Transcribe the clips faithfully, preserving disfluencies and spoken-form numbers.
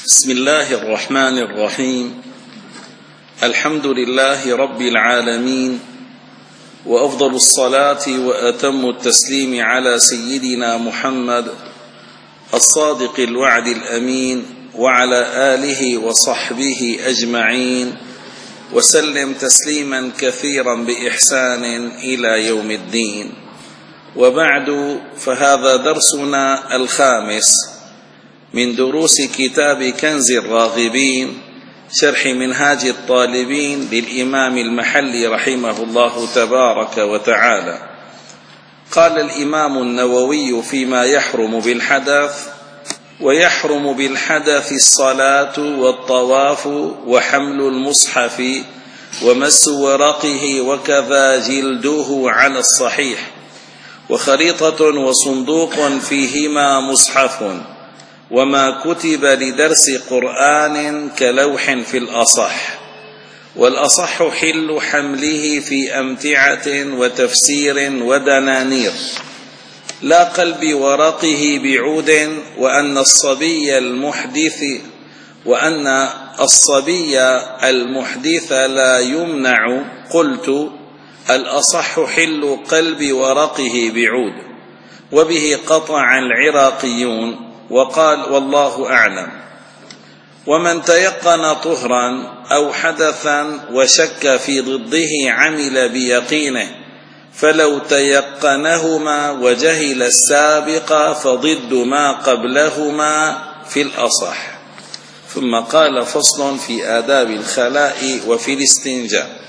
بسم الله الرحمن الرحيم. الحمد لله رب العالمين، وأفضل الصلاة وأتم التسليم على سيدنا محمد الصادق الوعد الأمين، وعلى آله وصحبه أجمعين، وسلم تسليما كثيرا بإحسان إلى يوم الدين. وبعد، فهذا درسنا الخامس من دروس كتاب كنز الراغبين شرح منهاج الطالبين للإمام المحلي رحمه الله تبارك وتعالى. قال الإمام النووي فيما يحرم بالحدث: ويحرم بالحدث الصلاة والطواف وحمل المصحف ومس ورقه وكذا جلده على الصحيح، وخريطة وصندوق فيهما مصحف، وما كتب لدرس قرآن كلوح في الأصح. والأصح حل حمله في أمتعة وتفسير ودنانير، لا قلب ورقه بعود، وأن الصبي المحدث وأن الصبي المحدث لا يمنع. قلت: الأصح حل قلب ورقه بعود، وبه قطع العراقيون. وقال: والله أعلم. ومن تيقن طهرا أو حدثا وشك في ضده عمل بيقينه، فلو تيقنهما وجهل السابق فضد ما قبلهما في الأصح. ثم قال: فصل في آداب الخلاء وفي الاستنجاء.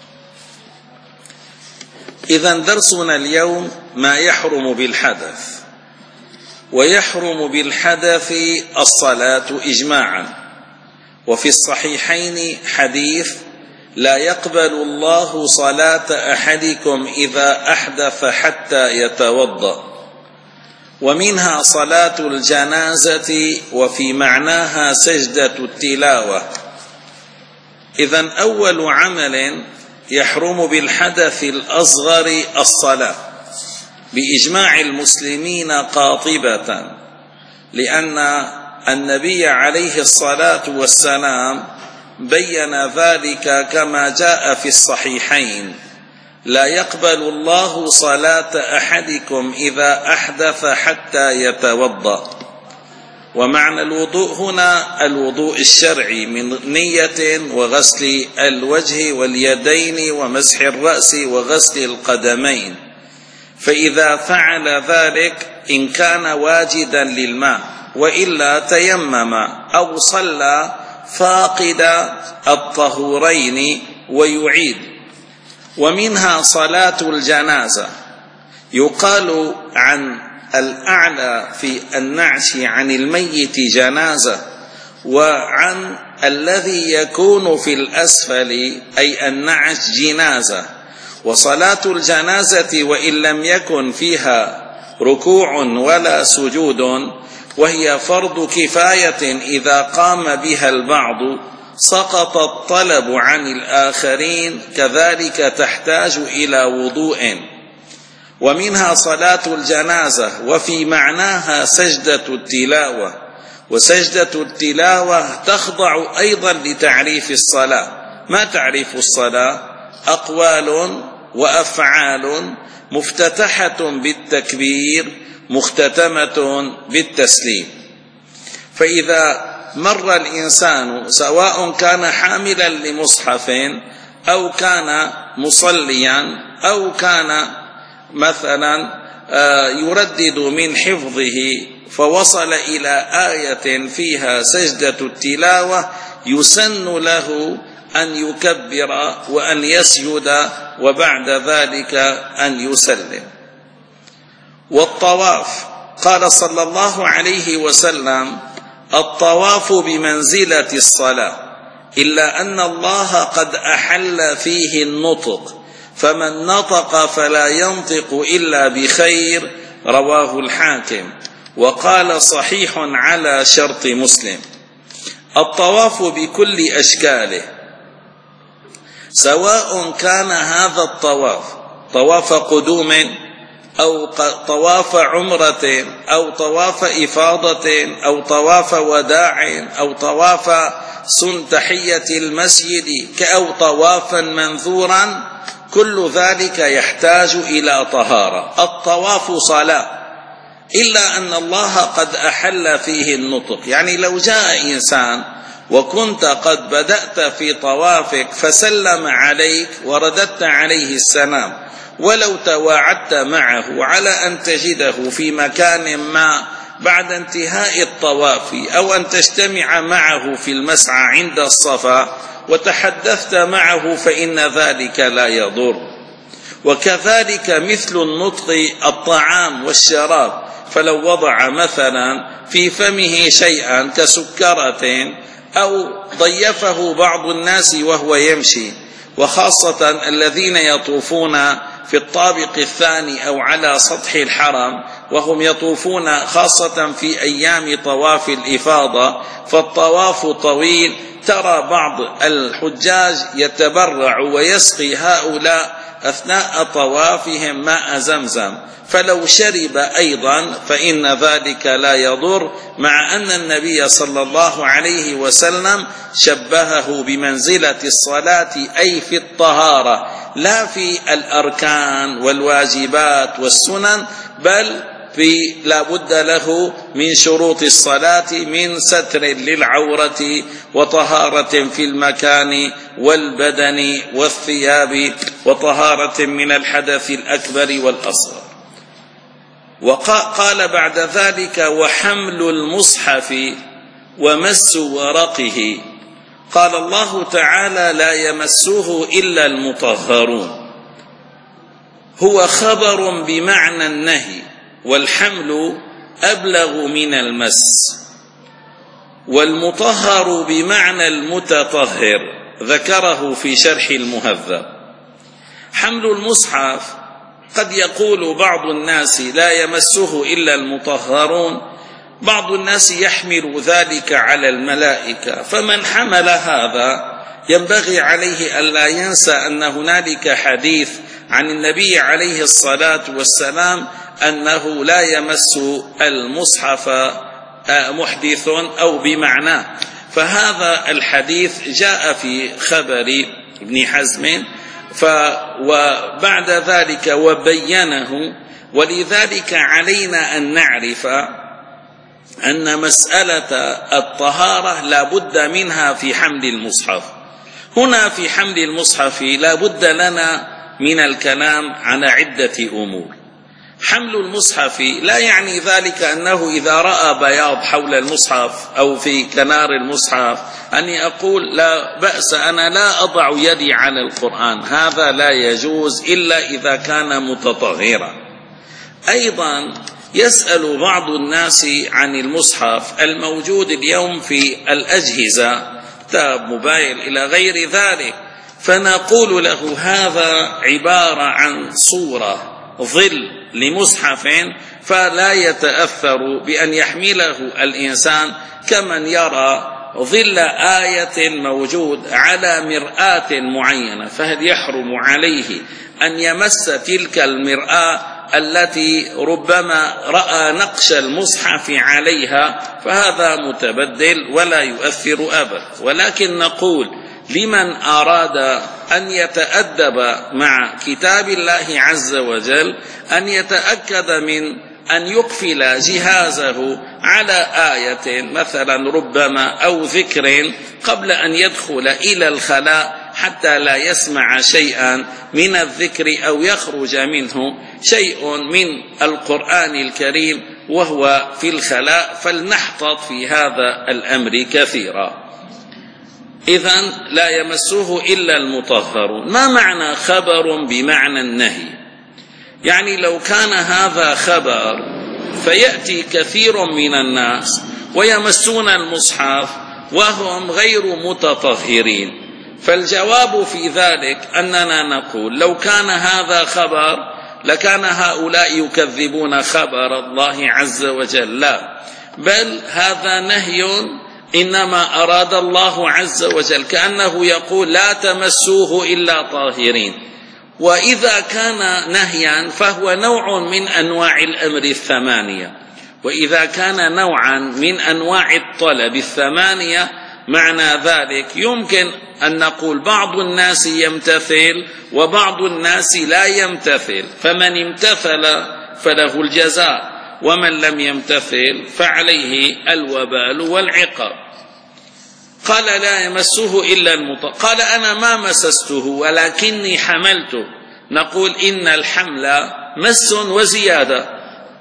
إذن درسنا اليوم ما يحرم بالحدث. ويحرم بالحدث الصلاة إجماعا، وفي الصحيحين حديث: لا يقبل الله صلاة أحدكم إذا أحدث حتى يتوضأ. ومنها صلاة الجنازة، وفي معناها سجدة التلاوة. إذن أول عمل يحرم بالحدث الأصغر الصلاة بإجماع المسلمين قاطبة، لأن النبي عليه الصلاة والسلام بين ذلك كما جاء في الصحيحين: لا يقبل الله صلاة أحدكم إذا أحدث حتى يتوضأ. ومعنى الوضوء هنا الوضوء الشرعي من نية وغسل الوجه واليدين ومسح الرأس وغسل القدمين. فإذا فعل ذلك إن كان واجدا للماء، وإلا تيمم أو صلى فاقد الطهورين ويعيد. ومنها صلاة الجنازة. يقال عن الأعلى في النعش عن الميت جنازة، وعن الذي يكون في الأسفل أي النعش جنازة. وصلاة الجنازة وإن لم يكن فيها ركوع ولا سجود، وهي فرض كفاية إذا قام بها البعض سقط الطلب عن الآخرين، كذلك تحتاج إلى وضوء. ومنها صلاة الجنازة، وفي معناها سجدة التلاوة. وسجدة التلاوة تخضع أيضا لتعريف الصلاة. ما تعريف الصلاة؟ أقوال وأفعال مفتتحة بالتكبير مختتمة بالتسليم. فإذا مر الإنسان سواء كان حاملا لمصحف أو كان مصليا أو كان مثلا يردد من حفظه فوصل إلى آية فيها سجدة التلاوة، يسن له أن يكبر وأن يسجد، وبعد ذلك أن يسلم. والطواف، قال صلى الله عليه وسلم: الطواف بمنزلة الصلاة، إلا أن الله قد أحل فيه النطق، فمن نطق فلا ينطق إلا بخير. رواه الحاكم، وقال: صحيح على شرط مسلم. الطواف بكل أشكاله، سواء كان هذا الطواف طواف قدوم أو طواف عمرة أو طواف إفاضة أو طواف وداع أو طواف سن تحية المسجد أو طوافا منذورا، كل ذلك يحتاج إلى طهارة. الطواف صلاة، إلا أن الله قد أحل فيه النطق. يعني لو جاء إنسان وكنت قد بدأت في طوافك فسلم عليك ورددت عليه السلام، ولو تواعدت معه على أن تجده في مكان ما بعد انتهاء الطواف أو أن تجتمع معه في المسعى عند الصفا وتحدثت معه فإن ذلك لا يضر. وكذلك مثل النطق الطعام والشراب، فلو وضع مثلا في فمه شيئا كسكرة أو ضيفه بعض الناس وهو يمشي، وخاصة الذين يطوفون في الطابق الثاني أو على سطح الحرم وهم يطوفون خاصة في أيام طواف الإفاضة، فالطواف طويل، ترى بعض الحجاج يتبرع ويسقي هؤلاء أثناء طوافهم ماء زمزم، فلو شرب أيضا فإن ذلك لا يضر، مع أن النبي صلى الله عليه وسلم شبهه بمنزلة الصلاة أي في الطهارة، لا في الأركان والواجبات والسنن، بل في لا بد له من شروط الصلاة من ستر للعورة وطهارة في المكان والبدن والثياب وطهارة من الحدث الأكبر والأصغر. وقال بعد ذلك: وحمل المصحف ومس ورقه. قال الله تعالى: لا يمسه إلا المطهرون. هو خبر بمعنى النهي، والحمل أبلغ من المس، والمطهر بمعنى المتطهر، ذكره في شرح المهذب. حمل المصحف قد يقول بعض الناس لا يمسه إلا المطهرون، بعض الناس يحمل ذلك على الملائكة، فمن حمل هذا ينبغي عليه ألا ينسى أن هنالك حديث عن النبي عليه الصلاة والسلام أنه لا يمس المصحف محدث أو بمعناه، فهذا الحديث جاء في خبر ابن حزم، وبعد ذلك وبينه. ولذلك علينا أن نعرف أن مسألة الطهارة لا بد منها في حمل المصحف. هنا في حمل المصحف لا بد لنا من الكلام على عدة أمور. حمل المصحف لا يعني ذلك أنه إذا رأى بياض حول المصحف أو في كنار المصحف أني أقول لا بأس، أنا لا أضع يدي على القرآن، هذا لا يجوز إلا إذا كان متطهرا. أيضا يسأل بعض الناس عن المصحف الموجود اليوم في الأجهزة، تاب، موبايل إلى غير ذلك، فنقول له هذا عبارة عن صورة ظل لمصحف، فلا يتأثر بأن يحمله الإنسان كمن يرى ظل آية موجود على مرآة معينة، فهل يحرم عليه أن يمس تلك المرآة التي ربما رأى نقش المصحف عليها؟ فهذا متبدل ولا يؤثر أبدا. ولكن نقول لمن أراد أن يتأدب مع كتاب الله عز وجل أن يتأكد من أن يقفل جهازه على آية مثلا ربما أو ذكر قبل أن يدخل إلى الخلاء، حتى لا يسمع شيئا من الذكر أو يخرج منه شيء من القرآن الكريم وهو في الخلاء، فلنحتاط في هذا الأمر كثيرا. إذن لا يمسه إلا المطهرون. ما معنى خبر بمعنى النهي؟ يعني لو كان هذا خبر فيأتي كثير من الناس ويمسون المصحف وهم غير متطهرين، فالجواب في ذلك أننا نقول لو كان هذا خبر لكان هؤلاء يكذبون خبر الله عز وجل، لا، بل هذا نهي إنما أراد الله عز وجل، كأنه يقول لا تمسوه إلا طاهرين. وإذا كان نهيا فهو نوع من أنواع الأمر الثمانية، وإذا كان نوعا من أنواع الطلب الثمانية معنى ذلك يمكن أن نقول بعض الناس يمتثل وبعض الناس لا يمتثل، فمن امتثل فله الجزاء، ومن لم يمتثل فعليه الوبال والعقاب. قال لا يمسه إلا المطهر. قال أنا ما مسسته ولكني حملته. نقول إن الحمل مس وزيادة،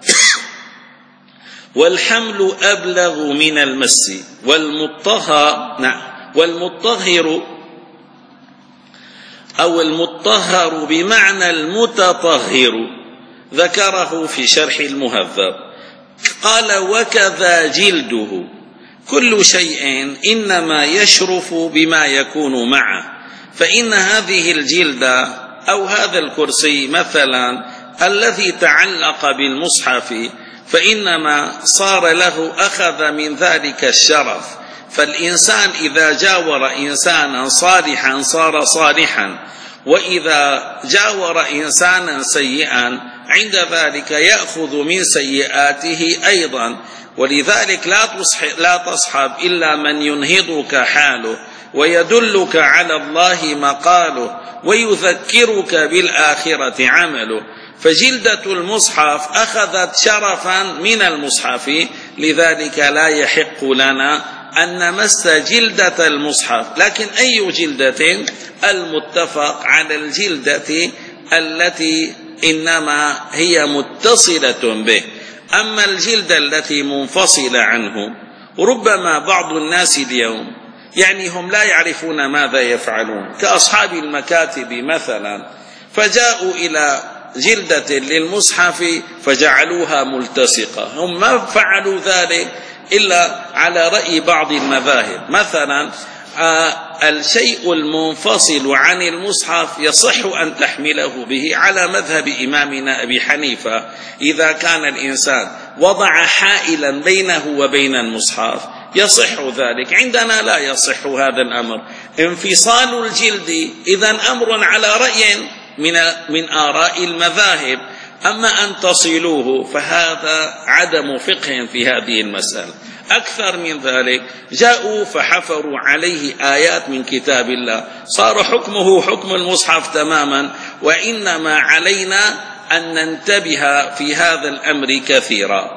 والحمل أبلغ من المس. والمطهر نعم والمطهر أو المطهر بمعنى المتطهر ذكره في شرح المهذب. قال وكذا جلده، كل شيء إنما يشرف بما يكون معه، فإن هذه الجلدة أو هذا الكرسي مثلا الذي تعلق بالمصحف فإنما صار له أخذ من ذلك الشرف. فالإنسان إذا جاور إنسانا صالحا صار صالحا، وإذا جاور إنسانا سيئا عند ذلك يأخذ من سيئاته أيضا. ولذلك لا تصحب, لا تصحب إلا من ينهضك حاله ويدلك على الله مقاله ويذكرك بالآخرة عمله. فجلدة المصحف أخذت شرفا من المصحف، لذلك لا يحق لنا أن نمس جلدة المصحف. لكن أي جلدة؟ المتفق على الجلدة التي إنما هي متصلة به. أما الجلدة التي منفصلة عنه ربما بعض الناس اليوم يعني هم لا يعرفون ماذا يفعلون، كأصحاب المكاتب مثلا، فجاءوا إلى جلدة للمصحف فجعلوها ملتصقة. هم ما فعلوا ذلك إلا على رأي بعض المذاهب. مثلا الشيء المنفصل عن المصحف يصح أن تحمله به على مذهب إمامنا أبي حنيفة. إذا كان الإنسان وضع حائلا بينه وبين المصحف يصح ذلك. عندنا لا يصح هذا الأمر. انفصال الجلد إذن أمر على رأي من من آراء المذاهب، أما أن تصلوه فهذا عدم فقه في هذه المسألة. أكثر من ذلك جاءوا فحفروا عليه آيات من كتاب الله، صار حكمه حكم المصحف تماما. وإنما علينا أن ننتبه في هذا الأمر كثيرا.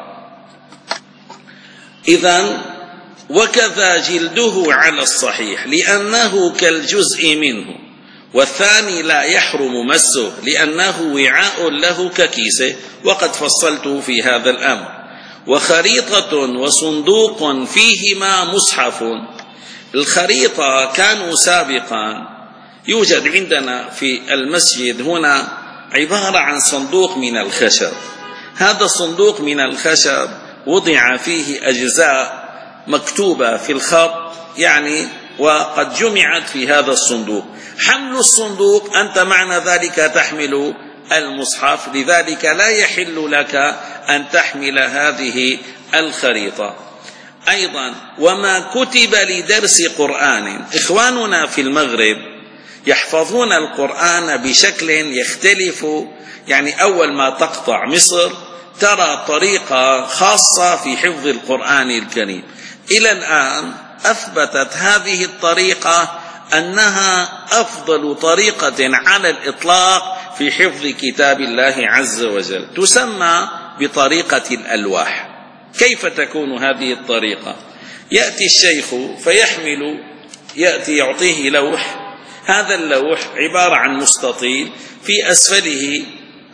إذن وكذا جلده على الصحيح لأنه كالجزء منه، والثاني لا يحرم مسه لأنه وعاء له ككيسه، وقد فصلته في هذا الأمر. وخريطة وصندوق فيهما مصحف. الخريطة كانوا سابقا يوجد عندنا في المسجد هنا عبارة عن صندوق من الخشب. هذا الصندوق من الخشب وضع فيه أجزاء مكتوبة في الخط يعني، وقد جمعت في هذا الصندوق. حمل الصندوق أنت معنى ذلك تحمل المصحف، لذلك لا يحل لك أن تحمل هذه الخريطة. أيضا وما كتب لدرس قرآن. إخواننا في المغرب يحفظون القرآن بشكل يختلف، يعني أول ما تقطع مصر ترى طريقة خاصة في حفظ القرآن الكريم. إلى الآن أثبتت هذه الطريقة أنها أفضل طريقة على الإطلاق في حفظ كتاب الله عز وجل، تسمى بطريقة الألواح. كيف تكون هذه الطريقة؟ يأتي الشيخ فيحمل، يأتي يعطيه لوح، هذا اللوح عبارة عن مستطيل في أسفله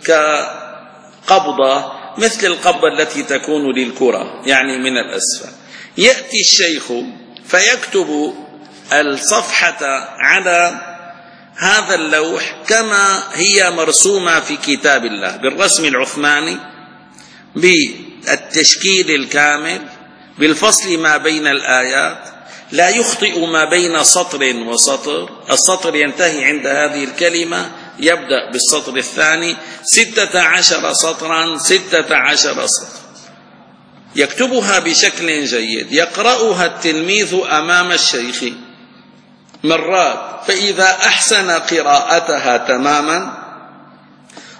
كقبضة مثل القبضة التي تكون للكرة يعني من الأسفل. يأتي الشيخ فيكتب الصفحة على هذا اللوح كما هي مرسومة في كتاب الله بالرسم العثماني، بالتشكيل الكامل، بالفصل ما بين الآيات، لا يخطئ ما بين سطر وسطر. السطر ينتهي عند هذه الكلمة، يبدأ بالسطر الثاني، ستة عشر سطرا ستة عشر سطر. يكتبها بشكل جيد، يقرأها التلميذ أمام الشيخ مرات، فإذا أحسن قراءتها تماما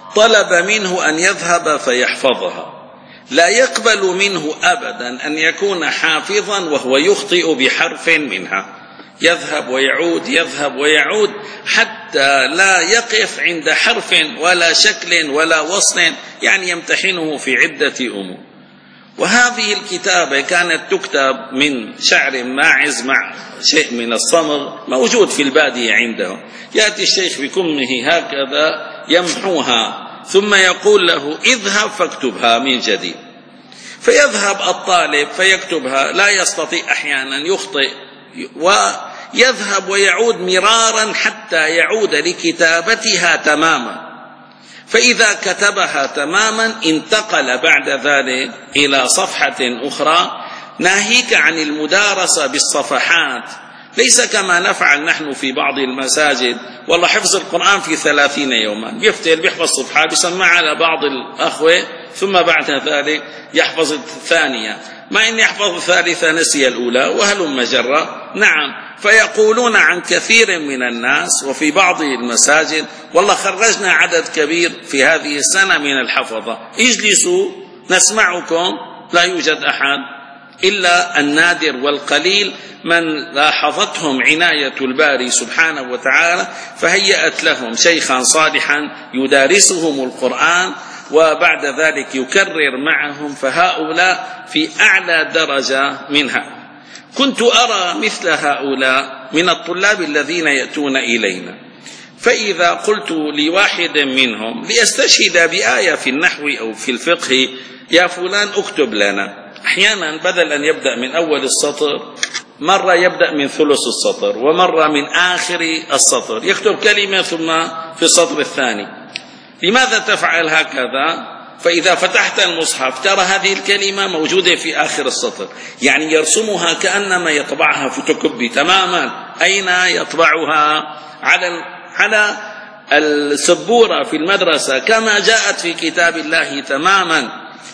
طلب منه أن يذهب فيحفظها، لا يقبل منه أبدا أن يكون حافظا وهو يخطئ بحرف منها، يذهب ويعود يذهب ويعود حتى لا يقف عند حرف ولا شكل ولا وصل، يعني يمتحنه في عدة أمور. وهذه الكتابة كانت تكتب من شعر ماعز مع شيء من الصمغ موجود في البادية عنده، يأتي الشيخ بكمه هكذا يمحوها ثم يقول له اذهب فاكتبها من جديد، فيذهب الطالب فيكتبها، لا يستطيع أحيانا يخطئ ويذهب ويعود مرارا حتى يعود لكتابتها تماما. فإذا كتبها تماما انتقل بعد ذلك إلى صفحة أخرى، ناهيك عن المدارسة بالصفحات، ليس كما نفعل نحن في بعض المساجد، والله حفظ القرآن في ثلاثين يوما، بيفتل بيحفظ صفحة بيسمع على بعض الأخوة ثم بعد ذلك يحفظ الثانية، ما إن يحفظ الثالثة نسي الأولى وهلم جرى. نعم، فيقولون عن كثير من الناس وفي بعض المساجد والله خرجنا عدد كبير في هذه السنة من الحفظة، اجلسوا نسمعكم، لا يوجد أحد إلا النادر والقليل من لاحظتهم عناية الباري سبحانه وتعالى فهيأت لهم شيخا صالحا يدارسهم القرآن وبعد ذلك يكرر معهم، فهؤلاء في أعلى درجة منها. كنت أرى مثل هؤلاء من الطلاب الذين يأتون إلينا، فإذا قلت لواحد منهم ليستشهد بآية في النحو أو في الفقه، يا فلان اكتب لنا، أحيانا بدل أن يبدأ من أول السطر مرة يبدأ من ثلث السطر ومرة من آخر السطر، يكتب كلمة ثم في السطر الثاني. لماذا تفعل هكذا؟ فإذا فتحت المصحف ترى هذه الكلمة موجودة في آخر السطر، يعني يرسمها كأنما يطبعها فوتوكوبي تماما. أين يطبعها؟ على على السبورة في المدرسة كما جاءت في كتاب الله تماما.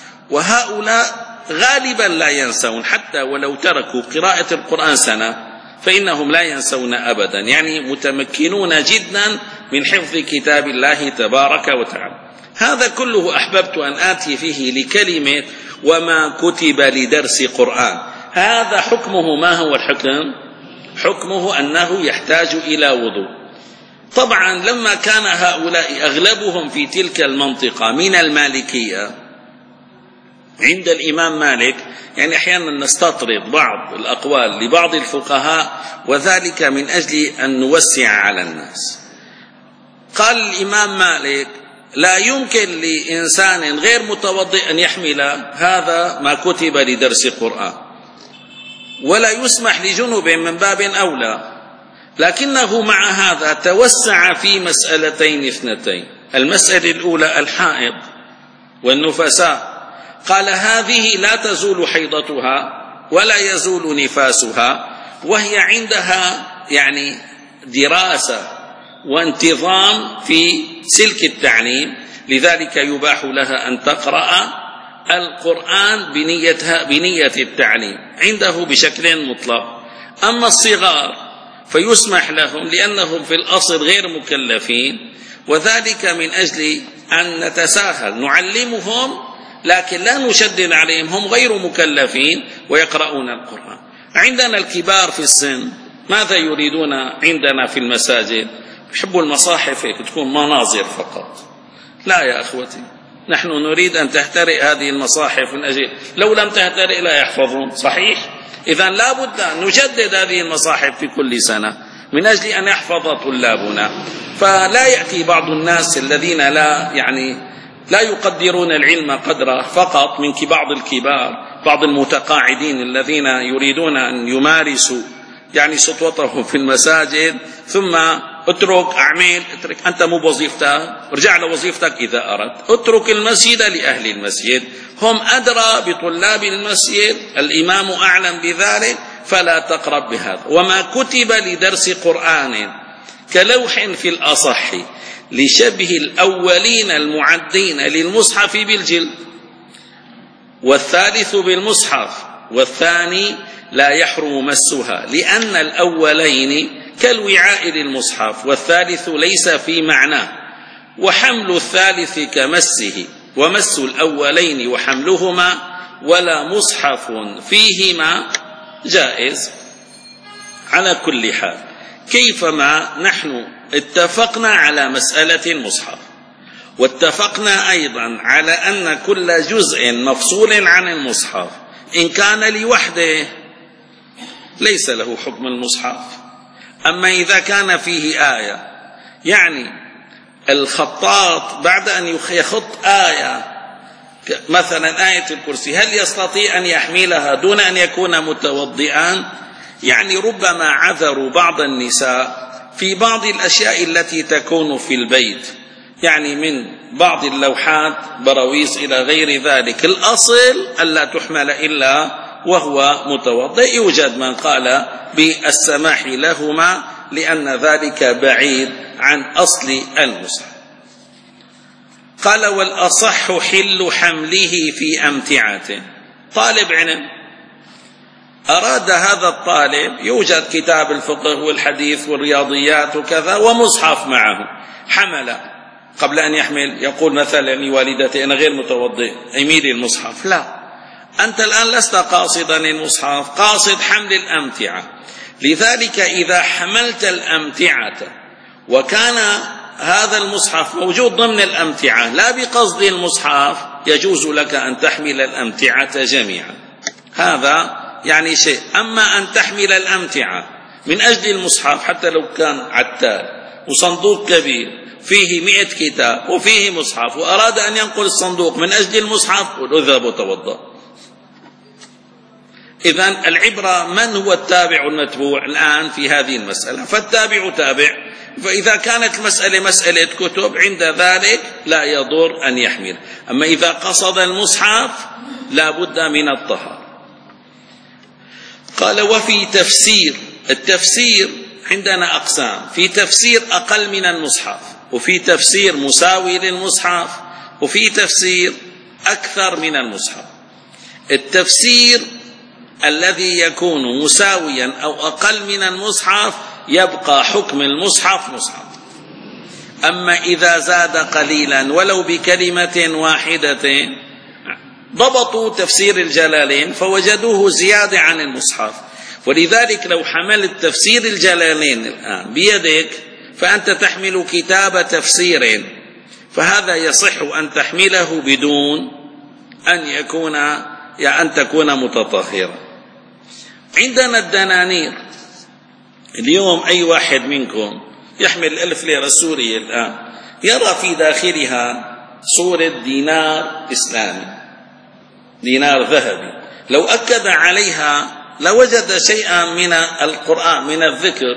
وهؤلاء غالبا لا ينسون، حتى ولو تركوا قراءة القرآن سنة فإنهم لا ينسون أبدا، يعني متمكنون جدا من حفظ كتاب الله تبارك وتعالى. هذا كله أحببت أن آتي فيه لكلمة وما كتب لدرس قرآن. هذا حكمه ما هو الحكم؟ حكمه أنه يحتاج إلى وضوء. طبعا لما كان هؤلاء أغلبهم في تلك المنطقة من المالكية عند الإمام مالك، يعني أحيانا نستطرد بعض الأقوال لبعض الفقهاء وذلك من أجل أن نوسع على الناس. قال الإمام مالك لا يمكن لإنسان غير متوضئ أن يحمل هذا ما كتب لدرس قرآن، ولا يسمح لجنب من باب أولى، لكنه مع هذا توسع في مسألتين اثنتين. المسألة الأولى الحائض والنفساء، قال هذه لا تزول حيضتها ولا يزول نفاسها، وهي عندها يعني دراسة وانتظام في سلك التعليم، لذلك يباح لها أن تقرأ القرآن بنيتها بنية التعليم عنده بشكل مطلق. أما الصغار فيسمح لهم لأنهم في الأصل غير مكلفين، وذلك من أجل أن نتساهل نعلمهم لكن لا نشدد عليهم، هم غير مكلفين ويقرؤون القرآن. عندنا الكبار في السن ماذا يريدون عندنا في المساجد؟ يحبوا المصاحف تكون مناظر فقط. لا يا أخوتي، نحن نريد أن تهترئ هذه المصاحف من أجل لو لم تهترئ لا يحفظون، صحيح؟ إذن لا بد أن نجدد هذه المصاحف في كل سنة من أجل أن يحفظ طلابنا. فلا يأتي بعض الناس الذين لا يعني لا يقدرون العلم قدره فقط من بعض الكبار، بعض المتقاعدين الذين يريدون أن يمارسوا يعني سطوتهم في المساجد، ثم اترك أعمال اترك أنت مو بوظيفتك، ارجع لوظيفتك إذا أردت، اترك المسجد لأهل المسجد، هم أدرى بطلاب المسجد، الإمام أعلم بذلك، فلا تقرب بهذا. وما كتب لدرس قرآن كلوح في الأصح لشبه الأولين المعدين للمصحف بالجلد، والثالث بالمصحف، والثاني لا يحرم مسها، لأن الأولين كالوعاء للمصحف، والثالث ليس في معناه. وحمل الثالث كمسه ومس الأولين وحملهما ولا مصحف فيهما جائز. على كل حال كيفما نحن اتفقنا على مسألة المصحف، واتفقنا أيضا على أن كل جزء مفصول عن المصحف إن كان لوحده ليس له حكم المصحف. أما إذا كان فيه آية، يعني الخطاط بعد أن يخط آية مثلا آية الكرسي هل يستطيع أن يحملها دون أن يكون متوضئا؟ يعني ربما عذروا بعض النساء في بعض الأشياء التي تكون في البيت، يعني من بعض اللوحات براويز إلى غير ذلك، الأصل ألا تحمل إلا وهو متوضئ. يوجد من قال بالسماح لهما لأن ذلك بعيد عن أصل المصحف. قال والأصح حل حمله في أمتعته. طالب علم أراد هذا الطالب، يوجد كتاب الفقه والحديث والرياضيات وكذا ومصحف معه، حمل قبل أن يحمل يقول مثلا لوالدتي أنا غير متوضئ أميلي المصحف. لا، أنت الآن لست قاصدا المصحف، قاصد حمل الأمتعة. لذلك إذا حملت الأمتعة وكان هذا المصحف موجود ضمن الأمتعة لا بقصد المصحف، يجوز لك أن تحمل الأمتعة جميعا. هذا يعني شيء. أما أن تحمل الأمتعة من أجل المصحف حتى لو كان عتال وصندوق كبير فيه مئة كتاب وفيه مصحف وأراد أن ينقل الصندوق من أجل المصحف، قل اذهب وتوضأ. إذن العبرة من هو التابع المتبوع الآن في هذه المسألة، فالتابع تابع. فإذا كانت المسألة مسألة كتب عند ذلك لا يضر أن يحمل. أما إذا قصد المصحف لا بد من الطهارة. قال وفي تفسير، التفسير عندنا أقسام، في تفسير أقل من المصحف، وفي تفسير مساوي للمصحف، وفي تفسير أكثر من المصحف. التفسير الذي يكون مساويا أو أقل من المصحف يبقى حكم المصحف مصحف. أما إذا زاد قليلا ولو بكلمة واحدة، ضبطوا تفسير الجلالين فوجدوه زيادة عن المصحف. ولذلك لو حملت تفسير الجلالين الآن بيدك فأنت تحمل كتاب تفسير، فهذا يصح أن تحمله بدون أن يكون يا أن تكون متطهرا. عندنا الدنانير اليوم، أي واحد منكم يحمل الألف ليرة السورية الآن يرى في داخلها صورة دينار إسلامي، دينار ذهبي، لو أكد عليها لوجد شيئا من القرآن من الذكر،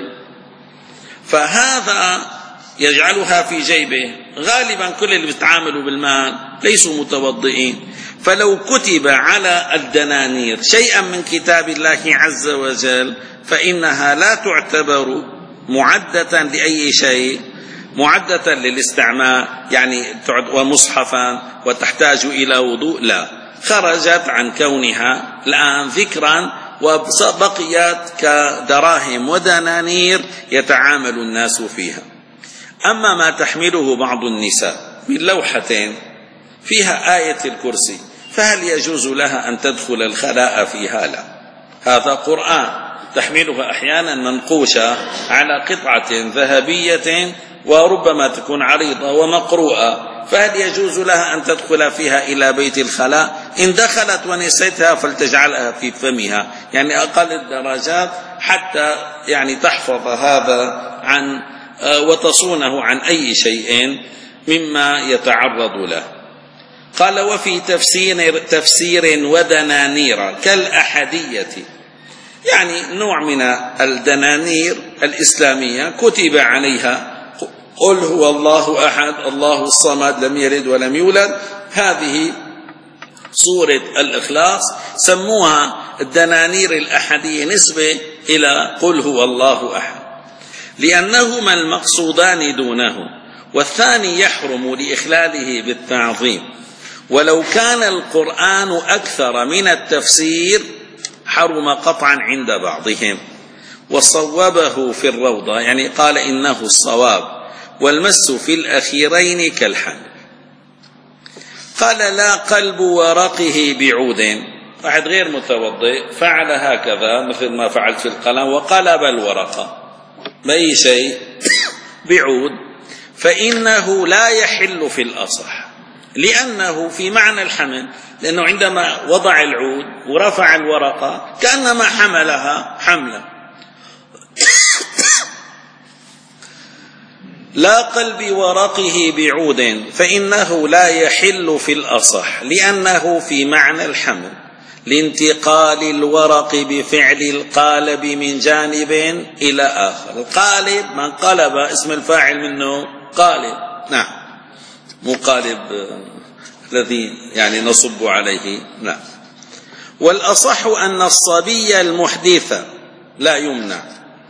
فهذا يجعلها في جيبه. غالبا كل اللي بيتعاملوا بالمال ليسوا متوضئين، فلو كتب على الدنانير شيئا من كتاب الله عز وجل فإنها لا تعتبر معدة لأي شيء، معدة للاستعمال يعني ومصحفا وتحتاج إلى وضوء، لا، خرجت عن كونها الآن ذكرا وبقيت كدراهم ودنانير يتعامل الناس فيها. أما ما تحمله بعض النساء من لوحتين فيها آية الكرسي فهل يجوز لها أن تدخل الخلاء فيها؟ لا، هذا قرآن تحملها أحيانا منقوشة على قطعة ذهبية وربما تكون عريضة ومقروءة، فهل يجوز لها أن تدخل فيها إلى بيت الخلاء؟ إن دخلت ونسيتها فلتجعلها في فمها، يعني أقل الدرجات حتى يعني تحفظ هذا عن وتصونه عن أي شيء مما يتعرض له. قال وفي تفسير, تفسير ودنانير كالأحدية، يعني نوع من الدنانير الإسلامية كتب عليها قل هو الله أحد الله الصمد لم يلد ولم يولد، هذه صورة الإخلاص، سموها الدنانير الأحدية نسبة إلى قل هو الله أحد، لأنهما المقصودان دونه، والثاني يحرم لإخلاله بالتعظيم. ولو كان القرآن أكثر من التفسير حرم قطعا عند بعضهم، وصوبه في الروضة، يعني قال إنه الصواب، والمس في الأخيرين كالحمل. قال لا قلب ورقه بعود. واحد غير متوضئ فعل هكذا مثل ما فعلت في القلم وقلب الورقة بأي شيء بعود، فإنه لا يحل في الأصح، لأنه في معنى الحمل، لأنه عندما وضع العود ورفع الورقة كأنما حملها حملا. لا قلب ورقه بعود فإنه لا يحل في الأصح، لأنه في معنى الحمل، لانتقال الورق بفعل القالب من جانب إلى آخر. القالب من قلب اسم الفاعل منه قالب، نعم، مو قالب الذي يعني نصب عليه، نعم. والأصح أن الصبي المحدث لا يمنع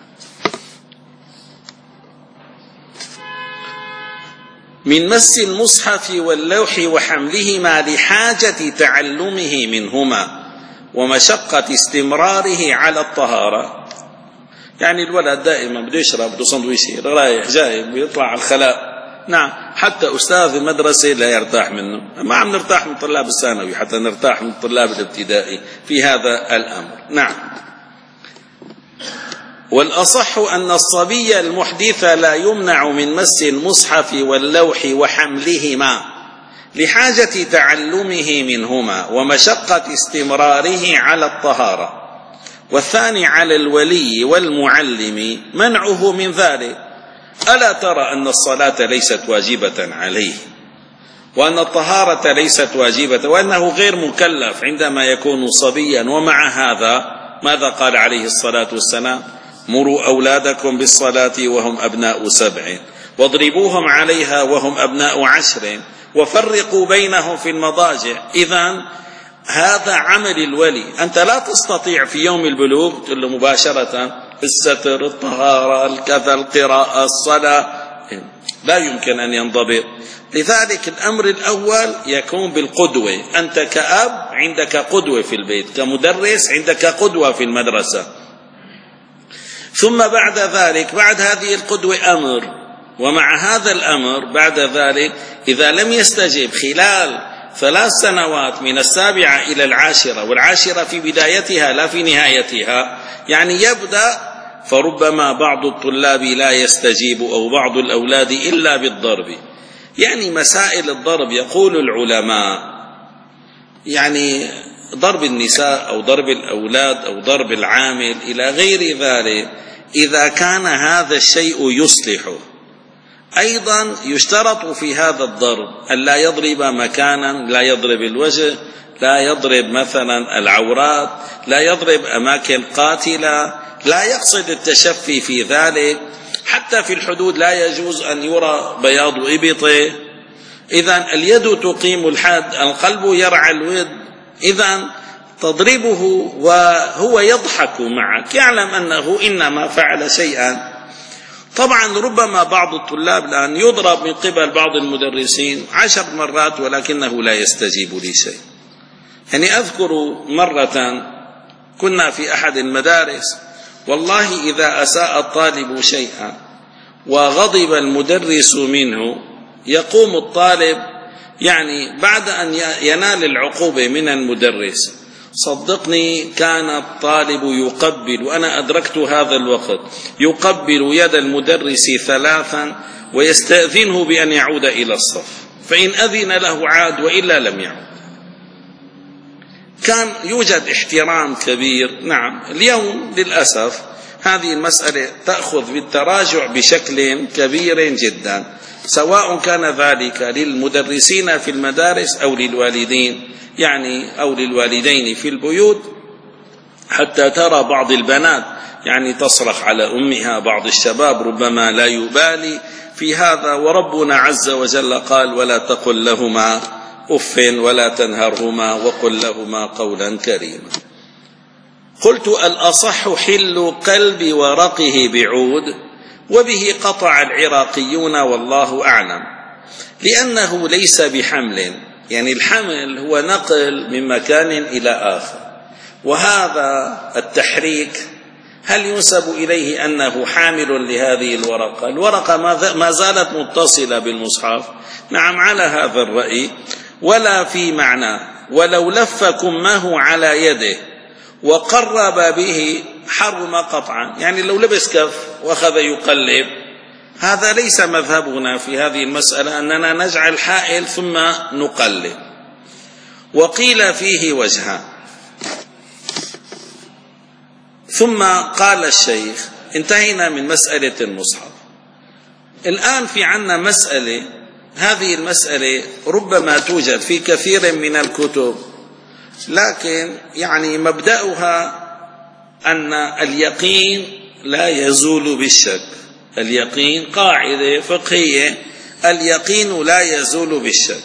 من مس المصحف واللوح وحملهما لحاجة تعلمه منهما ومشقة استمراره على الطهارة. يعني الولد دائما بده يشرب، بده سندويشي، رايح جاي، بيطلع على الخلاء، نعم. حتى أستاذ المدرسة لا يرتاح منه، ما عم نرتاح من طلاب الثانوي حتى نرتاح من طلاب الابتدائي في هذا الأمر، نعم. والأصح أن الصبي المحدث لا يمنع من مس المصحف واللوح وحملهما لحاجة تعلمه منهما ومشقة استمراره على الطهارة. والثاني على الولي والمعلم منعه من ذلك. ألا ترى أن الصلاة ليست واجبة عليه، وأن الطهارة ليست واجبة، وأنه غير مكلف عندما يكون صبيا؟ ومع هذا ماذا قال عليه الصلاة والسلام؟ مروا أولادكم بالصلاة وهم أبناء سبع واضربوهم عليها وهم أبناء عشر وفرقوا بينهم في المضاجع. إذن هذا عمل الولي. أنت لا تستطيع في يوم البلوغ تقول له مباشرة الستر، الطهارة، الكذا، القراءة، الصلاة، لا يمكن أن ينضبط. لذلك الأمر الأول يكون بالقدوة. أنت كأب عندك قدوة في البيت، كمدرس عندك قدوة في المدرسة. ثم بعد ذلك بعد هذه القدوة أمر، ومع هذا الأمر بعد ذلك إذا لم يستجب خلال ثلاث سنوات من السابعة إلى العاشرة، والعاشرة في بدايتها لا في نهايتها، يعني يبدأ، فربما بعض الطلاب لا يستجيب أو بعض الأولاد إلا بالضرب. يعني مسائل الضرب يقول العلماء يعني ضرب النساء أو ضرب الأولاد أو ضرب العامل إلى غير ذلك، إذا كان هذا الشيء يصلحه. أيضا يشترط في هذا الضرب أن لا يضرب مكانا، لا يضرب الوجه، لا يضرب مثلا العورات، لا يضرب أماكن قاتلة، لا يقصد التشفي في ذلك. حتى في الحدود لا يجوز أن يرى بياض إبطه. إذن اليد تقيم الحد، القلب يرعى الود. إذن تضربه وهو يضحك معك، يعلم أنه إنما فعل شيئا. طبعا ربما بعض الطلاب الآن يضرب من قبل بعض المدرسين عشر مرات ولكنه لا يستجيب لشيء. يعني أذكر مرة كنا في أحد المدارس، والله إذا أساء الطالب شيئا وغضب المدرس منه يقوم الطالب يعني بعد أن ينال العقوبة من المدرس، صدقني كان الطالب يقبل، وأنا أدركت هذا الوقت، يقبل يد المدرس ثلاثا ويستأذنه بأن يعود إلى الصف، فإن أذن له عاد وإلا لم يعود. كان يوجد احترام كبير. نعم اليوم للأسف هذه المسألة تأخذ بالتراجع بشكل كبير جدا، سواء كان ذلك للمدرسين في المدارس أو للوالدين، يعني أو للوالدين في البيوت. حتى ترى بعض البنات يعني تصرخ على أمها، بعض الشباب ربما لا يبالي في هذا. وربنا عز وجل قال ولا تقل لهما أف ولا تنهرهما وقل لهما قولا كريما. قلت الأصح حل قلب ورقه بعود، وبه قطع العراقيون والله أعلم، لأنه ليس بحمل. يعني الحمل هو نقل من مكان إلى آخر، وهذا التحريك هل ينسب إليه أنه حامل لهذه الورقة؟ الورقة ما زالت متصلة بالمصحف، نعم على هذا الرأي، ولا في معناه. ولو لف كمه على يده وقرب به حرم قطعا، يعني لو لبس كف وأخذ يقلب، هذا ليس مذهبنا في هذه المسألة، أننا نجعل حائل ثم نقلب. وقيل فيه وجهان. ثم قال الشيخ: انتهينا من مسألة المصحف، الآن في عنا مسألة، هذه المسألة ربما توجد في كثير من الكتب، لكن يعني مبدأها أن اليقين لا يزول بالشك. اليقين قاعدة فقهية، اليقين لا يزول بالشك.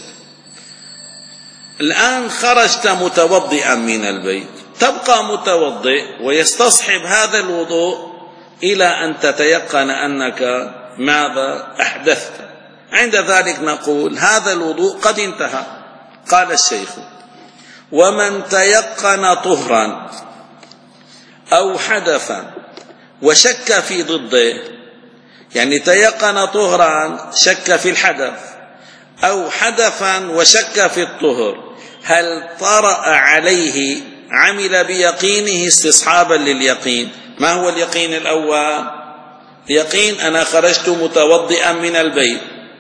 الآن خرجت متوضئا من البيت، تبقى متوضئ ويستصحب هذا الوضوء إلى أن تتيقن أنك ماذا أحدثت. عند ذلك نقول هذا الوضوء قد انتهى. قال الشيخ: ومن تيقن طهرا أو حدثا وشك في ضده، يعني تيقن طهرا شك في الحدث، أو حدثا وشك في الطهر، هل طرأ عليه عمل بيقينه استصحابا لليقين؟ ما هو اليقين الأول؟ يقين أنا خرجت متوضئا من البيت.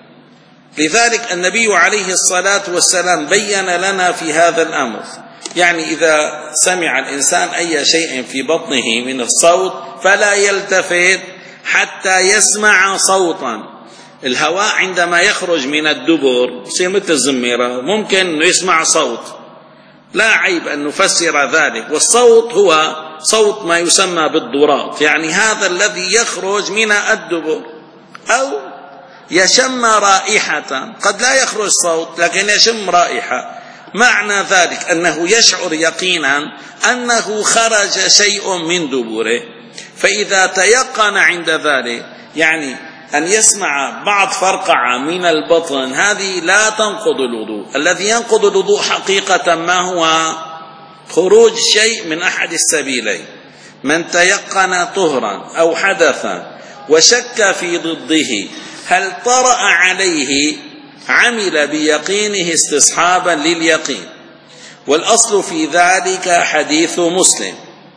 لذلك النبي عليه الصلاة والسلام بين لنا في هذا الأمر، يعني إذا سمع الإنسان أي شيء في بطنه من الصوت فلا يلتفت حتى يسمع صوتا. الهواء عندما يخرج من الدبر يصير مثل الزميرة، ممكن أنه يسمع صوت، لا عيب أن نفسر ذلك. والصوت هو صوت ما يسمى بالضراط، يعني هذا الذي يخرج من الدبر. أو يشم رائحة، قد لا يخرج صوت لكن يشم رائحة، معنى ذلك أنه يشعر يقينا أنه خرج شيء من دبره. فإذا تيقن عند ذلك، يعني أن يسمع بعض فرقعة من البطن، هذه لا تنقض الوضوء. الذي ينقض الوضوء حقيقة ما هو؟ خروج شيء من أحد السبيلين. من تيقن طهرا أو حدثا وشك في ضده، هل طرأ عليه عمل بيقينه استصحابا لليقين. والأصل في ذلك حديث مسلم: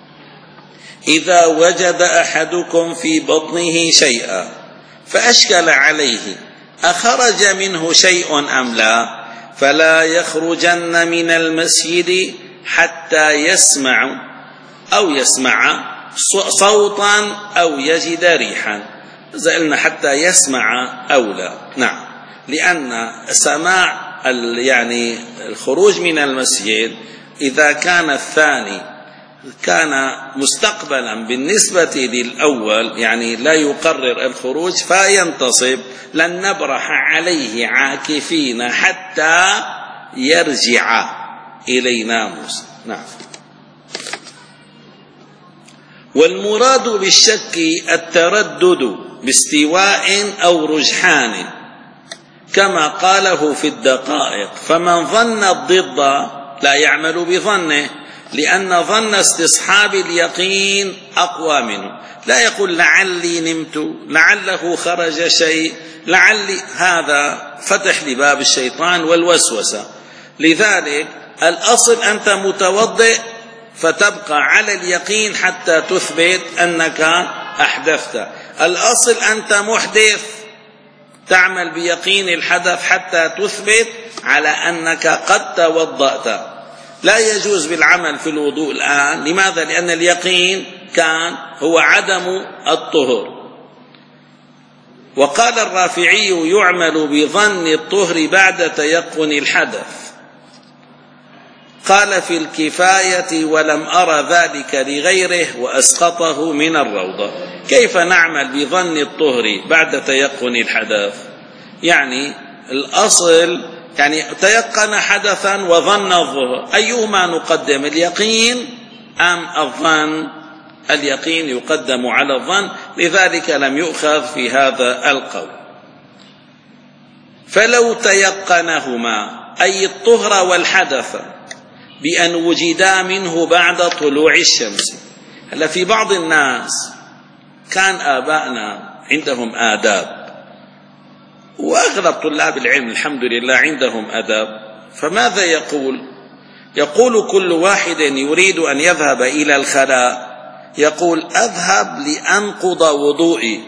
إذا وجد أحدكم في بطنه شيئا فأشكل عليه أخرج منه شيء أم لا، فلا يخرجن من المسجد حتى يسمع أو يسمع صوتا أو يجد ريحا. زلنا حتى يسمع أولى، نعم، لأن سماع يعني الخروج من المسجد إذا كان الثاني كان مستقبلا بالنسبة للأول، يعني لا يقرر الخروج فينتصب، لن نبرح عليه عاكفين حتى يرجع إلينا موسى. نعم. والمراد بالشك التردد باستواء أو رجحان، كما قاله في الدقائق: فمن ظن الضد لا يعمل بظنه، لأن ظن استصحاب اليقين أقوى منه. لا يقول لعلي نمت، لعله خرج شيء، لعلي، هذا فتح لباب الشيطان والوسوسة. لذلك الأصل أنت متوضئ فتبقى على اليقين حتى تثبت أنك أحدثت. الأصل أنت محدث تعمل بيقين الحدث حتى تثبت على أنك قد توضأت. لا يجوز بالعمل في الوضوء الآن. لماذا؟ لأن اليقين كان هو عدم الطهر. وقال الرافعي: يعمل بظن الطهر بعد تيقن الحدث. قال في الكفاية: ولم أرى ذلك لغيره وأسقطه من الروضة. كيف نعمل بظن الطهر بعد تيقن الحدث؟ يعني الأصل يعني تيقن حدثا وظن الظهر، أيهما نقدم، اليقين أم الظن؟ اليقين يقدم على الظن، لذلك لم يؤخذ في هذا القول. فلو تيقنهما أي الطهر والحدث بأن وجدا منه بعد طلوع الشمس، هلا في بعض الناس كان آبائنا عندهم آداب، وأغلب طلاب العلم الحمد لله عندهم أداب، فماذا يقول؟ يقول كل واحد يريد أن يذهب إلى الخلاء يقول أذهب لأنقض وضوئي،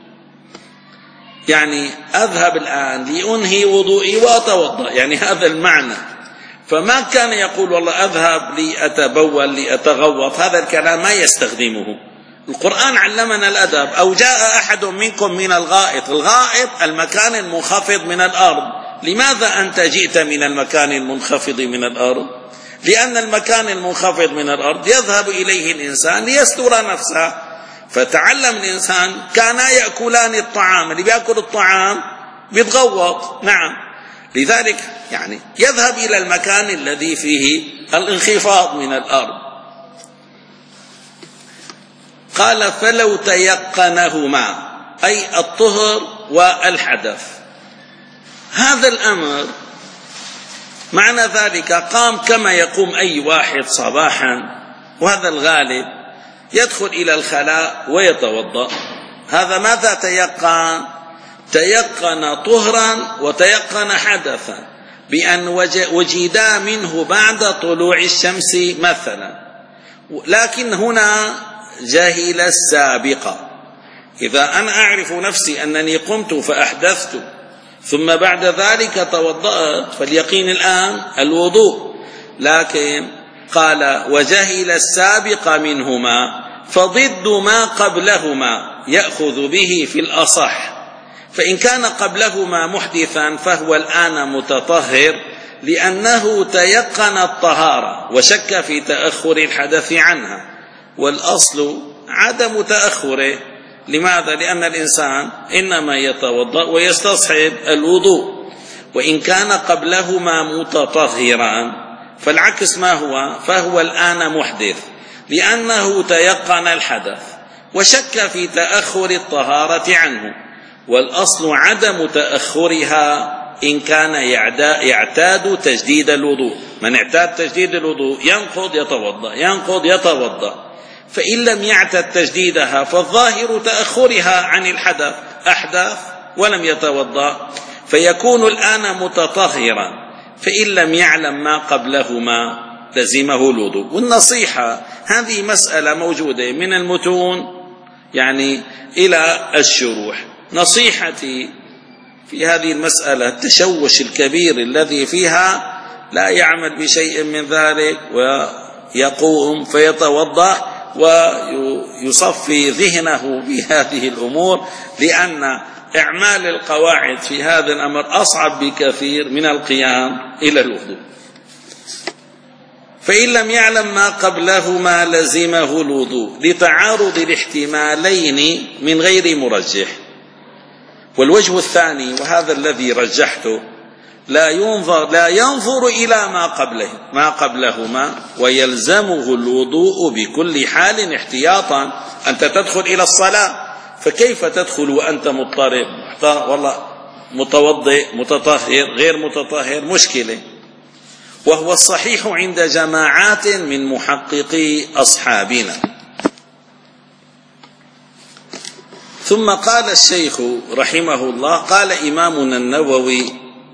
يعني أذهب الآن لأنهي وضوئي وأتوضأ، يعني هذا المعنى. فما كان يقول والله أذهب لأتبول لأتغوط، هذا الكلام ما يستخدمه. القرآن علمنا الأدب. أو جاء أحد منكم من الغائط، الغائط المكان المنخفض من الأرض، لماذا أنت جئت من المكان المنخفض من الأرض؟ لأن المكان المنخفض من الأرض يذهب إليه الإنسان ليستر نفسه. فتعلم الإنسان كانا يأكلان الطعام، اللي بيأكل الطعام بيتغوط، نعم، لذلك يعني يذهب إلى المكان الذي فيه الانخفاض من الأرض. قال فلو تيقنهما، أي الطهر والحدث. هذا الأمر معنى ذلك قام كما يقوم أي واحد صباحا، وهذا الغالب، يدخل إلى الخلاء ويتوضأ. هذا ماذا تيقن؟ تيقن طهرا وتيقن حدثا، بأن وجدا منه بعد طلوع الشمس مثلا. لكن هنا جهل السابقة. إذا أنا أعرف نفسي أنني قمت فأحدثت ثم بعد ذلك توضأت، فاليقين الآن الوضوء. لكن قال وجهل السابق منهما، فضد ما قبلهما يأخذ به في الأصح. فإن كان قبلهما محدثا فهو الآن متطهر، لأنه تيقن الطهارة وشك في تأخر الحدث عنها، والأصل عدم تأخره. لماذا؟ لأن الإنسان إنما يتوضأ ويستصحب الوضوء. وإن كان قبلهما متطهرا فالعكس ما هو؟ فهو الآن محدث، لأنه تيقن الحدث وشك في تأخر الطهارة عنه، والأصل عدم تأخرها إن كان يعتاد تجديد الوضوء. من اعتاد تجديد الوضوء ينقض يتوضأ، ينقض يتوضأ. فإن لم يعتد تجديدها فالظاهر تأخرها عن الحدث، أحدث ولم يتوضأ، فيكون الآن متطهرا. فإن لم يعلم ما قبلهما لزمه الوضوء. والنصيحة، هذه مسألة موجودة من المتون يعني إلى الشروح. نصيحتي في هذه المسألة التشوش الكبير الذي فيها، لا يعمل بشيء من ذلك ويقوم فيتوضأ ويصفي ذهنه بهذه الأمور، لأن إعمال القواعد في هذا الأمر أصعب بكثير من القيام إلى الوضوء. فإن لم يعلم ما قبلهما لزمه الوضوء، لتعارض الاحتمالين من غير مرجح. والوجه الثاني، وهذا الذي رجحته، لا ينظر لا ينظر إلى ما قبله ما قبلهما ويلزمه الوضوء بكل حال احتياطا. أنت تدخل إلى الصلاة، فكيف تدخل وأنت مضطرب؟ والله متوضئ متطهر غير متطهر، مشكلة. وهو الصحيح عند جماعات من محققي أصحابنا. ثم قال الشيخ رحمه الله، قال إمامنا النووي: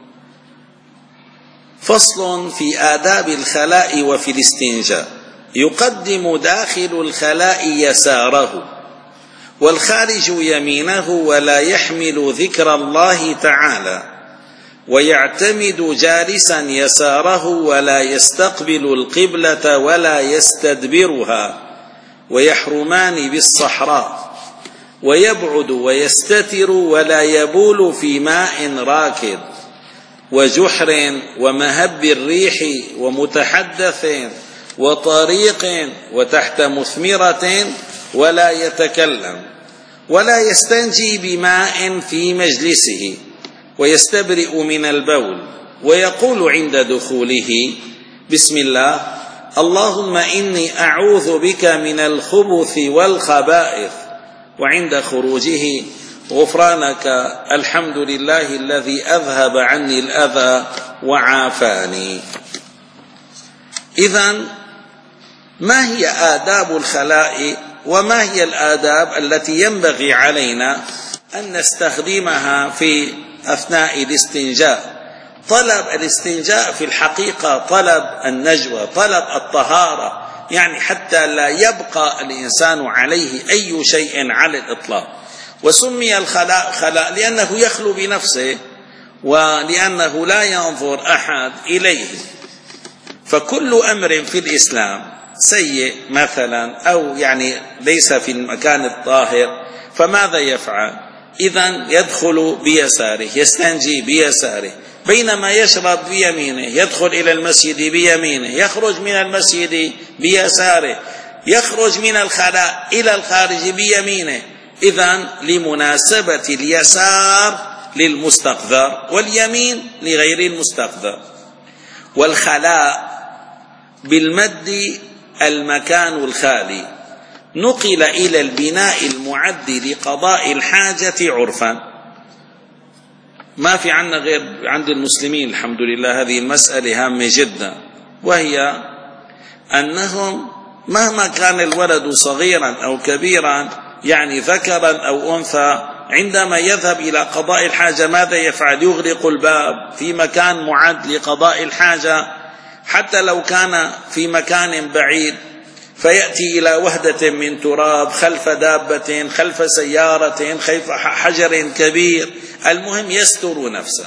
فصل في آداب الخلاء وفي الاستنجاء. يقدم داخل الخلاء يساره والخارج يمينه، ولا يحمل ذكر الله تعالى، ويعتمد جالسا يساره، ولا يستقبل القبلة ولا يستدبرها، ويحرمان بالصحراء، ويبعد ويستتر، ولا يبول في ماء راكد وجحر ومهب الريح ومتحدث وطريق وتحت مثمرة، ولا يتكلم، ولا يستنجي بماء في مجلسه، ويستبرئ من البول، ويقول عند دخوله: بسم الله، اللهم إني أعوذ بك من الخبث والخبائث، وعند خروجه: غفرانك الحمد لله الذي أذهب عني الأذى وعافاني. إذن ما هي آداب الخلاء وما هي الآداب التي ينبغي علينا أن نستخدمها في أثناء الاستنجاء؟ طلب الاستنجاء في الحقيقة طلب النجوى، طلب الطهارة، يعني حتى لا يبقى الإنسان عليه أي شيء على الإطلاق. وسمي الخلاء خلاء لأنه يخلو بنفسه ولأنه لا ينظر أحد إليه. فكل أمر في الإسلام سيء مثلا أو يعني ليس في المكان الطاهر فماذا يفعل؟ إذن يدخل بيساره، يستنجي بيساره، بينما يشرب بيمينه، يدخل إلى المسجد بيمينه، يخرج من المسجد بيساره، يخرج من الخلاء إلى الخارج بيمينه. إذن لمناسبة اليسار للمستقذر واليمين لغير المستقذر. والخلاء بالمد المكان الخالي نقل إلى البناء المعد لقضاء الحاجة عرفا. ما في عنا غير عند المسلمين الحمد لله هذه المسألة هامة جدا، وهي أنهم مهما كان الولد صغيرا أو كبيرا يعني ذكرا أو أنثى عندما يذهب إلى قضاء الحاجة ماذا يفعل؟ يغلق الباب في مكان معد لقضاء الحاجة حتى لو كان في مكان بعيد، فيأتي إلى وهدة من تراب خلف دابة خلف سيارة خلف حجر كبير، المهم يستر نفسه.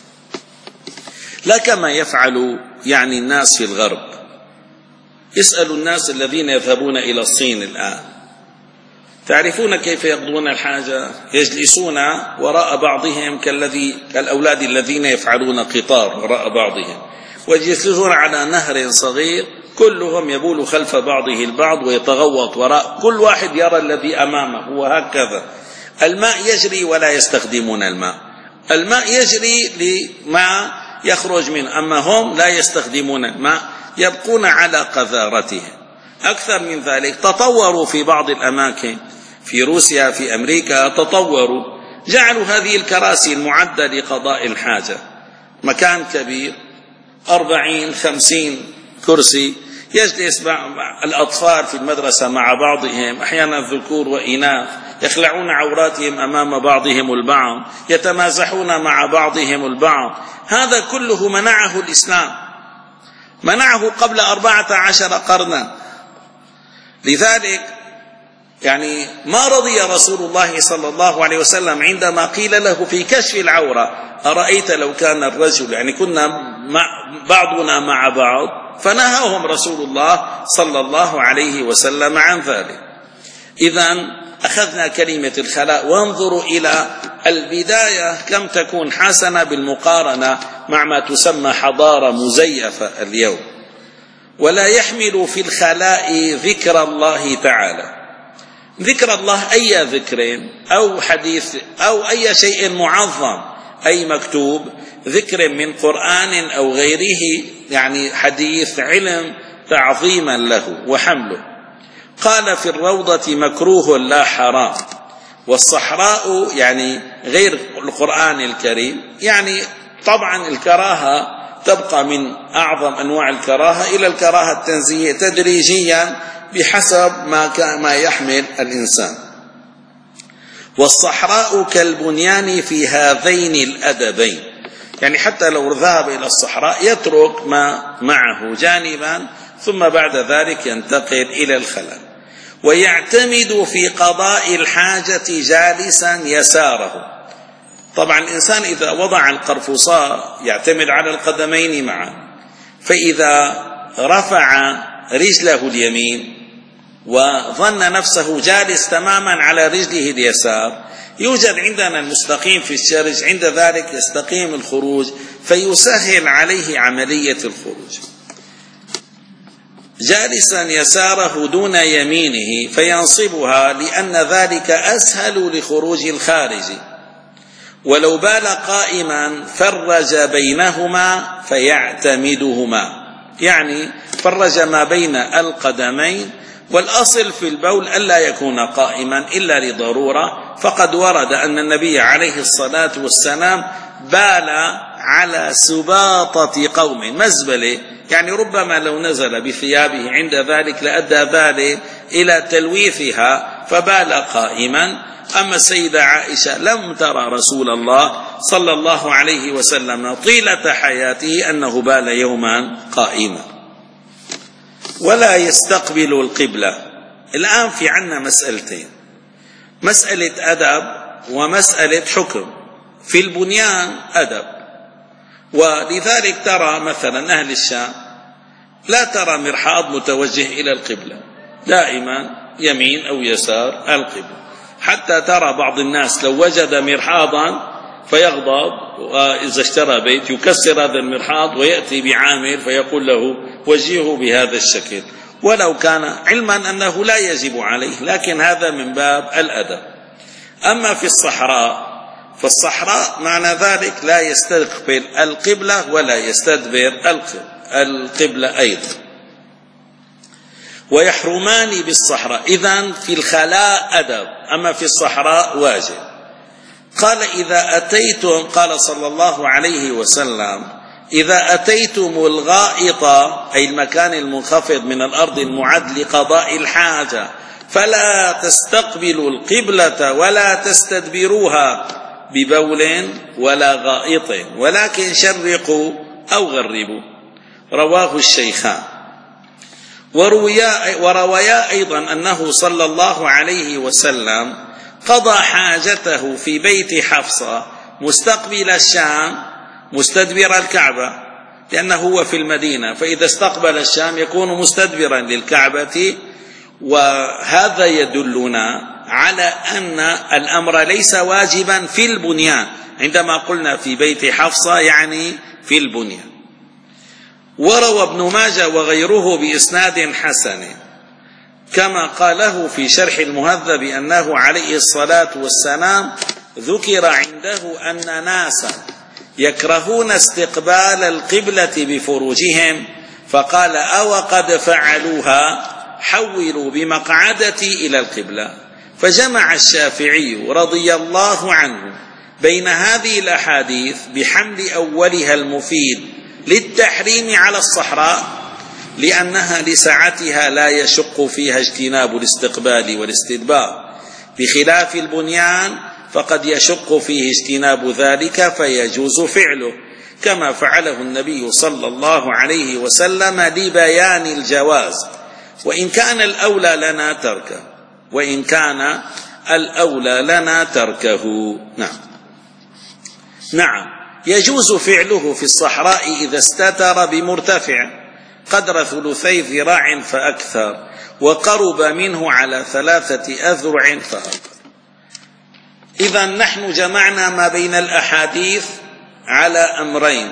لا كما يفعل يعني الناس في الغرب. اسألوا الناس الذين يذهبون إلى الصين الآن، تعرفون كيف يقضون الحاجة؟ يجلسون وراء بعضهم كالذي كالأولاد الذين يفعلون قطار وراء بعضهم، ويجلسون على نهر صغير كلهم يبول خلف بعضه البعض ويتغوط وراء كل واحد يرى الذي أمامه، وهكذا. الماء يجري ولا يستخدمون الماء، الماء يجري لما يخرج منه، أما هم لا يستخدمون الماء، يبقون على قذارتهم. أكثر من ذلك تطوروا في بعض الأماكن في روسيا في أمريكا، تطوروا جعلوا هذه الكراسي المعدة لقضاء الحاجة مكان كبير أربعين خمسين كرسي، يجلس الأطفال في المدرسة مع بعضهم أحيانا ذكور وإناث، يخلعون عوراتهم أمام بعضهم البعض، يتمازحون مع بعضهم البعض. هذا كله منعه الإسلام، منعه قبل أربعة عشر قرنا. لذلك يعني ما رضي رسول الله صلى الله عليه وسلم عندما قيل له في كشف العورة أرأيت لو كان الرجل، يعني كنا مع بعضنا مع بعض، فنهاهم رسول الله صلى الله عليه وسلم عن ذلك. إذن أخذنا كلمة الخلاء، وانظروا إلى البداية كم تكون حسنة بالمقارنة مع ما تسمى حضارة مزيفة اليوم. ولا يحمل في الخلاء ذكر الله تعالى، ذكر الله أي ذكر أو حديث أو أي شيء معظم، أي مكتوب ذكر من قرآن أو غيره، يعني حديث علم تعظيما له وحمله. قال في الروضة مكروه لا حرام. والصحراء يعني غير القرآن الكريم، يعني طبعا الكراهة تبقى من أعظم أنواع الكراهة إلى الكراهة التنزيهية تدريجيا بحسب ما ما يحمل الإنسان. والصحراء كالبنيان في هذين الأدبين، يعني حتى لو ذهب إلى الصحراء يترك ما معه جانبا ثم بعد ذلك ينتقل إلى الخلاء. ويعتمد في قضاء الحاجة جالسا يساره. طبعا الإنسان إذا وضع القرفصاء يعتمد على القدمين معا، فإذا رفع رجله اليمين وظن نفسه جالس تماما على رجله اليسار، يوجد عندنا المستقيم في الشرج، عند ذلك يستقيم الخروج فيسهل عليه عملية الخروج. جالسا يساره دون يمينه فينصبها لأن ذلك أسهل لخروج الخارج. ولو بال قائما فرج بينهما فيعتمدهما، يعني فرج ما بين القدمين. والأصل في البول ألا يكون قائما إلا لضرورة، فقد ورد أن النبي عليه الصلاة والسلام بال على سباطة قوم، مزبلة يعني ربما لو نزل بثيابه عند ذلك لأدى ذلك إلى تلويثها فبال قائما. أما السيدة عائشة لم ترى رسول الله صلى الله عليه وسلم طيلة حياته أنه بال يوما قائما. ولا يستقبل القبلة. الآن في عنا مسألتين، مسألة أدب ومسألة حكم. في البنيان أدب، ولذلك ترى مثلا أهل الشام لا ترى مرحاض متوجه إلى القبلة، دائما يمين أو يسار القبلة. حتى ترى بعض الناس لو وجد مرحاضا فيغضب، وإذا اشترى بيت يكسر هذا المرحاض ويأتي بعامل فيقول له وجهه بهذا الشكل، ولو كان علما أنه لا يجب عليه، لكن هذا من باب الأدب. أما في الصحراء، فالصحراء معنى ذلك لا يستقبل القبلة ولا يستدبر القبلة أيضا، ويحرمان بالصحراء. إذن في الخلاء أدب، أما في الصحراء واجب. قال إذا أتيتم، قال صلى الله عليه وسلم إذا أتيتم الغائط أي المكان المنخفض من الأرض المعد لقضاء الحاجة فلا تستقبلوا القبلة ولا تستدبروها ببول ولا غائط ولكن شرقوا أو غربوا. رواه الشيخان. ورويا, ورويا أيضا أنه صلى الله عليه وسلم قضى حاجته في بيت حفصة مستقبل الشام مستدبر الكعبة، لأنه هو في المدينة، فإذا استقبل الشام يكون مستدبرا للكعبة. وهذا يدلنا على أن الأمر ليس واجبا في البنيان، عندما قلنا في بيت حفصة يعني في البنيان. وروى ابن ماجه وغيره بإسناد حسن كما قاله في شرح المهذب أنه عليه الصلاة والسلام ذكر عنده أن ناسا يكرهون استقبال القبلة بفروجهم فقال أو قد فعلوها حولوا بمقعدتي إلى القبلة. فجمع الشافعي رضي الله عنه بين هذه الأحاديث بحمل أولها المفيد للتحريم على الصحراء لأنها لسعتها لا يشق فيها اجتناب الاستقبال والاستدبار، بخلاف البنيان فقد يشق فيه اجتناب ذلك فيجوز فعله، كما فعله النبي صلى الله عليه وسلم لبيان الجواز، وإن كان الأولى لنا تركه وإن كان الأولى لنا تركه. نعم نعم يجوز فعله في الصحراء إذا استتر بمرتفع قدر ثلثي ذراع فأكثر وقرب منه على ثلاثة أذرع فأكثر. إذا نحن جمعنا ما بين الأحاديث على أمرين،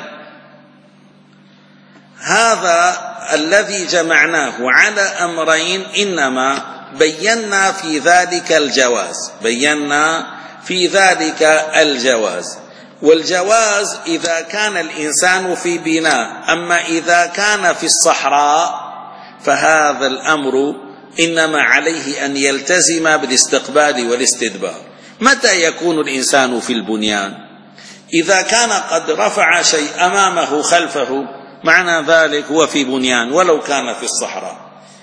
هذا الذي جمعناه على أمرين إنما بينا في ذلك الجواز بينا في ذلك الجواز والجواز إذا كان الإنسان في بناء. أما إذا كان في الصحراء فهذا الأمر إنما عليه أن يلتزم بالاستقبال والاستدبار. متى يكون الإنسان في البنيان؟ إذا كان قد رفع شيء أمامه خلفه معنى ذلك هو في بنيان ولو كان في الصحراء.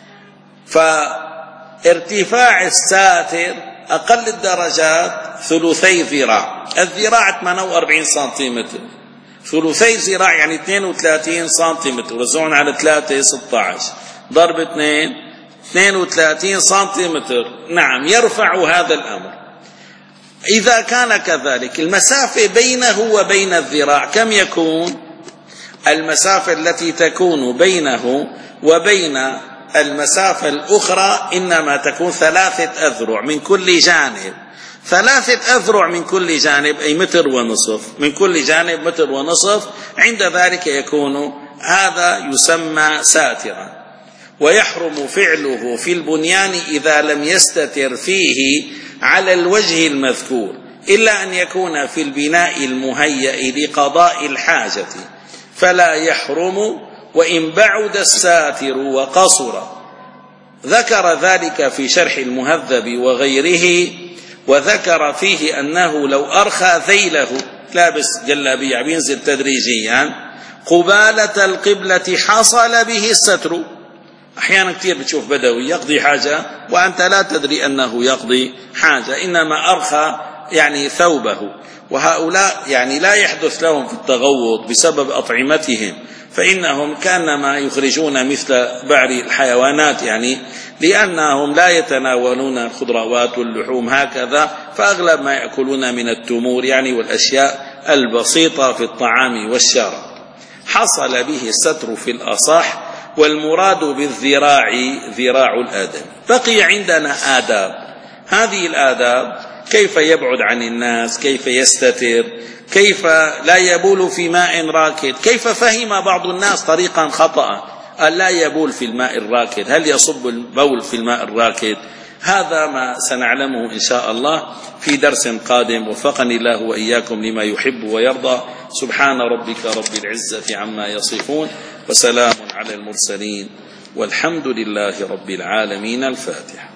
فارتفاع الساتر أقل الدرجات ثلثي ذراع، الذراع ثمانية وأربعين سنتيمتر، ثلثي ذراع يعني اثنين وثلاثين سنتيمتر، وزعون على ثلاثة ستة عشر ضرب اثنين اثنين وثلاثين سنتيمتر. نعم يرفع هذا الأمر. إذا كان كذلك المسافة بينه وبين الذراع كم يكون؟ المسافة التي تكون بينه وبين المسافة الأخرى إنما تكون ثلاثة أذرع من كل جانب، ثلاثة أذرع من كل جانب أي متر ونصف، من كل جانب متر ونصف. عند ذلك يكون هذا يسمى ساترا. ويحرم فعله في البنيان إذا لم يستتر فيه على الوجه المذكور، إلا أن يكون في البناء المهيأ لقضاء الحاجة فلا يحرم وإن بعد الساتر وقصر. ذكر ذلك في شرح المهذب وغيره، وذكر فيه أنه لو أرخى ذيله لابس جلابية بينزل تدريجيا قبالة القبلة حصل به الستر. أحيانا كثير بتشوف بدوي يقضي حاجة وأنت لا تدري أنه يقضي حاجة، إنما أرخى يعني ثوبه. وهؤلاء يعني لا يحدث لهم في التغوط بسبب أطعمتهم، فإنهم كانما يخرجون مثل بعض الحيوانات، يعني لأنهم لا يتناولون الخضروات واللحوم هكذا، فأغلب ما يأكلون من التمور يعني والأشياء البسيطة في الطعام والشراب. حصل به الستر في الأصح، والمراد بالذراع ذراع الآدم. بقي عندنا آداب، هذه الآداب كيف يبعد عن الناس، كيف يستتر، كيف لا يبول في ماء راكد. كيف فهم بعض الناس طريقا خطأ أن لا يبول في الماء الراكد، هل يصب البول في الماء الراكد؟ هذا ما سنعلمه إن شاء الله في درس قادم. وفقني الله وإياكم لما يحب ويرضى. سبحان ربك رب العزة عما يصفون، وسلام على المرسلين، والحمد لله رب العالمين. الفاتحة.